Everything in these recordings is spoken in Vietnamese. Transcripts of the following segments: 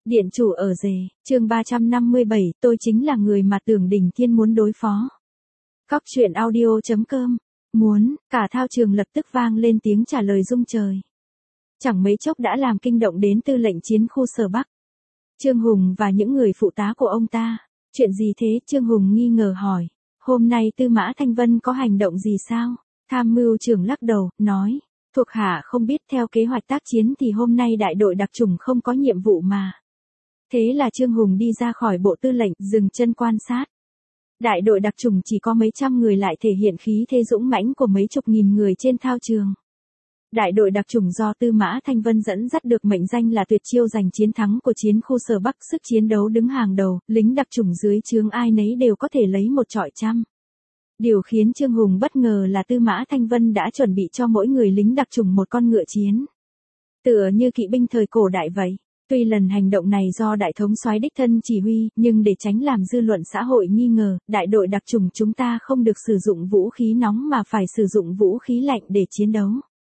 Điện chủ ở rể, chương 357, tôi chính là người mà Tưởng Đình Thiên muốn đối phó. Cóc truyện audio.com, muốn, cả thao trường lập tức vang lên tiếng trả lời rung trời. Chẳng mấy chốc đã làm kinh động đến tư lệnh chiến khu Sở Bắc. Trương Hùng và những người phụ tá của ông ta. Chuyện gì thế? Trương Hùng nghi ngờ hỏi. Hôm nay Tư Mã Thanh Vân có hành động gì sao? Tham mưu trưởng lắc đầu, nói. Thuộc hạ không biết, theo kế hoạch tác chiến thì hôm nay đại đội đặc chủng không có nhiệm vụ mà. Thế là Trương Hùng đi ra khỏi bộ tư lệnh, dừng chân quan sát. Đại đội đặc chủng chỉ có mấy trăm người lại thể hiện khí thế dũng mãnh của mấy chục nghìn người trên thao trường. Đại đội đặc chủng do Tư Mã Thanh Vân dẫn dắt được mệnh danh là tuyệt chiêu giành chiến thắng của chiến khu Sở Bắc, sức chiến đấu đứng hàng đầu, lính đặc chủng dưới trướng ai nấy đều có thể lấy một trọi trăm. Điều khiến Trương Hùng bất ngờ là Tư Mã Thanh Vân đã chuẩn bị cho mỗi người lính đặc chủng một con ngựa chiến. Tựa như kỵ binh thời cổ đại vậy. Tuy lần hành động này do đại thống soái đích thân chỉ huy, nhưng để tránh làm dư luận xã hội nghi ngờ, đại đội đặc chủng chúng ta không được sử dụng vũ khí nóng mà phải sử dụng vũ khí lạnh để chiến đấu.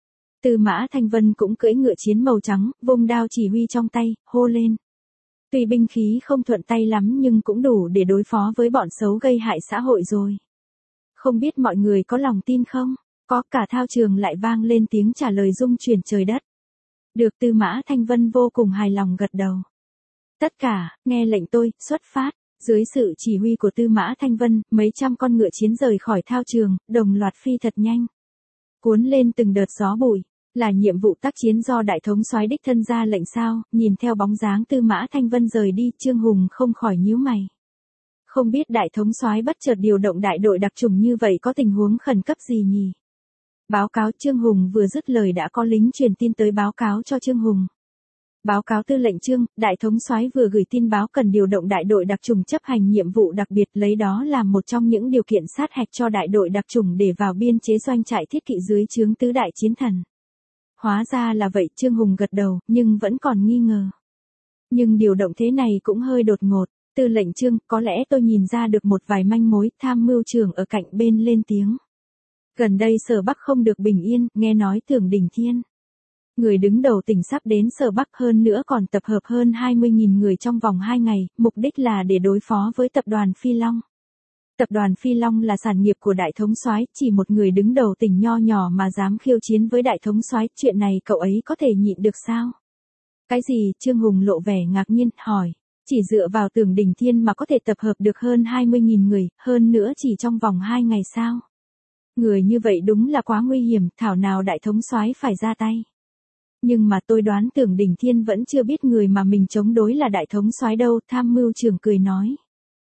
Tư Mã Thanh Vân cũng cưỡi ngựa chiến màu trắng, vung đao chỉ huy trong tay, hô lên. Tuy binh khí không thuận tay lắm nhưng cũng đủ để đối phó với bọn xấu gây hại xã hội rồi. Không biết mọi người có lòng tin không? Có, cả thao trường lại vang lên tiếng trả lời rung chuyển trời đất. Được. Tư Mã Thanh Vân vô cùng hài lòng gật đầu. Tất cả, nghe lệnh tôi, xuất phát. Dưới sự chỉ huy của Tư Mã Thanh Vân, mấy trăm con ngựa chiến rời khỏi thao trường, đồng loạt phi thật nhanh. Cuốn lên từng đợt gió bụi. Là nhiệm vụ tác chiến do đại thống soái đích thân ra lệnh sao? Nhìn theo bóng dáng Tư Mã Thanh Vân rời đi, Trương Hùng không khỏi nhíu mày. Không biết đại thống soái bất chợt điều động đại đội đặc chủng như vậy có tình huống khẩn cấp gì nhỉ? Báo cáo. Trương Hùng vừa dứt lời đã có lính truyền tin tới báo cáo cho Trương Hùng. Báo cáo tư lệnh Trương, đại thống soái vừa gửi tin báo cần điều động đại đội đặc chủng chấp hành nhiệm vụ đặc biệt, lấy đó làm một trong những điều kiện sát hạch cho đại đội đặc chủng để vào biên chế doanh trại thiết kỵ dưới trướng tứ đại chiến thần. Hóa ra là vậy. Trương Hùng gật đầu, nhưng vẫn còn nghi ngờ. Nhưng điều động thế này cũng hơi đột ngột. Tư lệnh Trương, có lẽ tôi nhìn ra được một vài manh mối. Tham mưu trưởng ở cạnh bên lên tiếng. Gần đây Sở Bắc không được bình yên, nghe nói Tưởng Đình Thiên. Người đứng đầu tỉnh sắp đến Sở Bắc, hơn nữa còn tập hợp hơn 20.000 người trong vòng 2 ngày, mục đích là để đối phó với tập đoàn Phi Long. Tập đoàn Phi Long là sản nghiệp của đại thống soái, chỉ một người đứng đầu tỉnh nho nhỏ mà dám khiêu chiến với đại thống soái, chuyện này cậu ấy có thể nhịn được sao? Cái gì? Trương Hùng lộ vẻ ngạc nhiên, hỏi. Chỉ dựa vào Tưởng Đình Thiên mà có thể tập hợp được hơn 20.000 người, hơn nữa chỉ trong vòng 2 ngày sao? Người như vậy đúng là quá nguy hiểm, thảo nào đại thống soái phải ra tay. Nhưng mà tôi đoán Tưởng Đình Thiên vẫn chưa biết người mà mình chống đối là đại thống soái đâu. Tham mưu trưởng cười nói.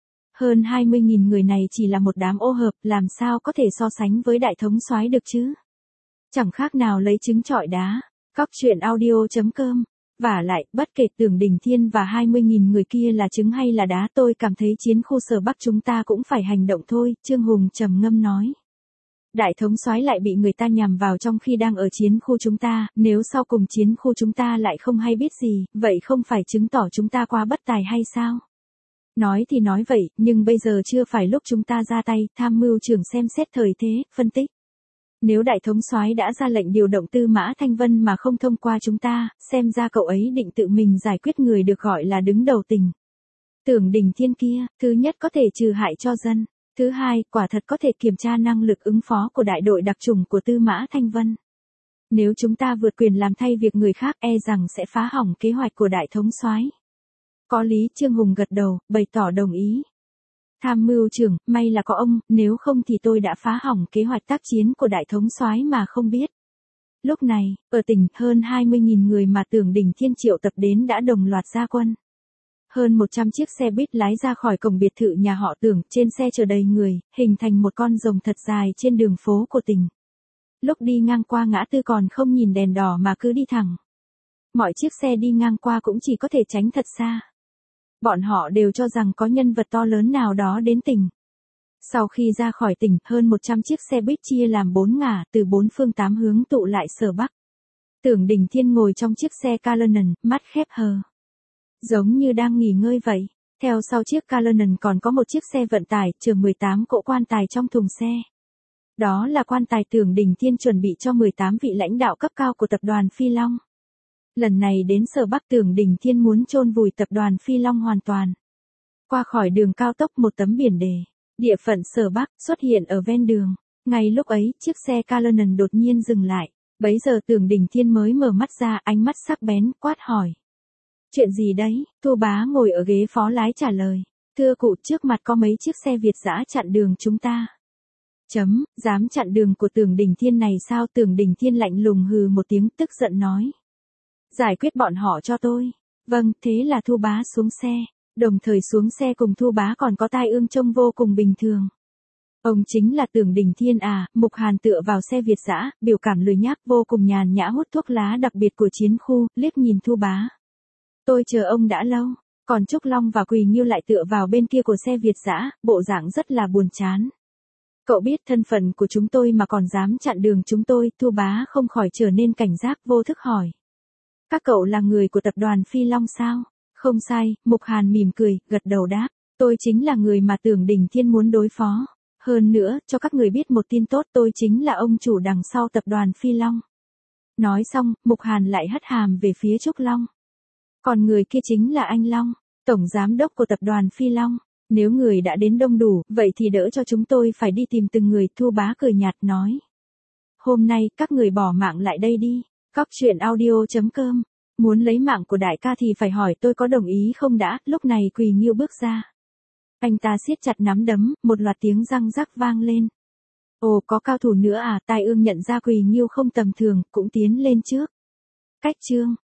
Hơn 20.000 người này chỉ là một đám ô hợp, làm sao có thể so sánh với đại thống soái được chứ? Chẳng khác nào lấy trứng trọi đá. Cóc truyện audio.com. Vả lại, bất kể Tưởng Đình Thiên và 20.000 người kia là trứng hay là đá, tôi cảm thấy chiến khu Sở Bắc chúng ta cũng phải hành động thôi. Trương Hùng trầm ngâm nói. Đại thống soái lại bị người ta nhằm vào trong khi đang ở chiến khu chúng ta, nếu sau cùng chiến khu chúng ta lại không hay biết gì, vậy không phải chứng tỏ chúng ta quá bất tài hay sao? Nói thì nói vậy, nhưng bây giờ chưa phải lúc chúng ta ra tay. Tham mưu trưởng xem xét thời thế, phân tích. Nếu đại thống soái đã ra lệnh điều động Tư Mã Thanh Vân mà không thông qua chúng ta, xem ra cậu ấy định tự mình giải quyết người được gọi là đứng đầu tỉnh. Tưởng Đình Thiên kia, thứ nhất có thể trừ hại cho dân. Thứ hai, quả thật có thể kiểm tra năng lực ứng phó của đại đội đặc chủng của Tư Mã Thanh Vân. Nếu chúng ta vượt quyền làm thay việc người khác, e rằng sẽ phá hỏng kế hoạch của đại thống soái. Có lý. Trương Hùng gật đầu, bày tỏ đồng ý. Tham mưu trưởng, may là có ông, nếu không thì tôi đã phá hỏng kế hoạch tác chiến của đại thống soái mà không biết. Lúc này, ở tỉnh, hơn 20.000 người mà Tưởng Đình Thiên triệu tập đến đã đồng loạt ra quân. Hơn 100 chiếc xe buýt lái ra khỏi cổng biệt thự nhà họ Tưởng, trên xe chở đầy người, hình thành một con rồng thật dài trên đường phố của tỉnh. Lúc đi ngang qua ngã tư còn không nhìn đèn đỏ mà cứ đi thẳng. Mọi chiếc xe đi ngang qua cũng chỉ có thể tránh thật xa. Bọn họ đều cho rằng có nhân vật to lớn nào đó đến tỉnh. Sau khi ra khỏi tỉnh, hơn 100 chiếc xe buýt chia làm 4 ngả, từ 4 phương 8 hướng tụ lại Sở Bắc. Tưởng Đình Thiên ngồi trong chiếc xe Cullinan, mắt khép hờ. Giống như đang nghỉ ngơi vậy. Theo sau chiếc Cullinan còn có một chiếc xe vận tải, chở 18 cỗ quan tài trong thùng xe. Đó là quan tài Tưởng Đình Thiên chuẩn bị cho 18 vị lãnh đạo cấp cao của tập đoàn Phi Long. Lần này đến Sở Bắc Tưởng Đình Thiên muốn chôn vùi tập đoàn Phi Long hoàn toàn. Qua khỏi đường cao tốc một tấm biển đề. Địa phận Sở Bắc xuất hiện ở ven đường. Ngay lúc ấy, chiếc xe Canon đột nhiên dừng lại. Bấy giờ Tưởng Đình Thiên mới mở mắt ra, ánh mắt sắc bén, quát hỏi. Chuyện gì đấy? Thu Bá ngồi ở ghế phó lái trả lời. Thưa cụ, trước mặt có mấy chiếc xe Việt dã chặn đường chúng ta. Dám chặn đường của Tưởng Đình Thiên này sao? Tưởng Đình Thiên lạnh lùng hừ một tiếng, tức giận nói. Giải quyết bọn họ cho tôi. Vâng, thế là Thu Bá xuống xe. Đồng thời xuống xe cùng Thu Bá còn có Tai Ương trông vô cùng bình thường. Ông chính là Tưởng Đình Thiên à? Mục Hàn tựa vào xe Việt dã, biểu cảm lười nhác vô cùng nhàn nhã hút thuốc lá đặc biệt của chiến khu, liếc nhìn Thu Bá. Tôi chờ ông đã lâu. Còn Trúc Long và Quỳ Nghiêu lại tựa vào bên kia của xe Việt dã, bộ dạng rất là buồn chán. Cậu biết thân phận của chúng tôi mà còn dám chặn đường chúng tôi? Thu Bá không khỏi trở nên cảnh giác, vô thức hỏi. Các cậu là người của tập đoàn Phi Long sao? Không sai, Mục Hàn mỉm cười, gật đầu đáp. Tôi chính là người mà Tưởng Đình Thiên muốn đối phó. Hơn nữa, cho các người biết một tin tốt, tôi chính là ông chủ đằng sau tập đoàn Phi Long. Nói xong, Mục Hàn lại hất hàm về phía Trúc Long. Còn người kia chính là anh Long, tổng giám đốc của tập đoàn Phi Long. Nếu người đã đến đông đủ, vậy thì đỡ cho chúng tôi phải đi tìm từng người. Thu Bá cười nhạt nói. Hôm nay, các người bỏ mạng lại đây đi. Cóc truyện audio.com. Muốn lấy mạng của đại ca thì phải hỏi tôi có đồng ý không đã. Lúc này Quỳ Nghiêu bước ra. Anh ta siết chặt nắm đấm, một loạt tiếng răng rắc vang lên. Ồ, có cao thủ nữa à? Tai Ương nhận ra Quỳ Nghiêu không tầm thường, cũng tiến lên trước. Cách chương.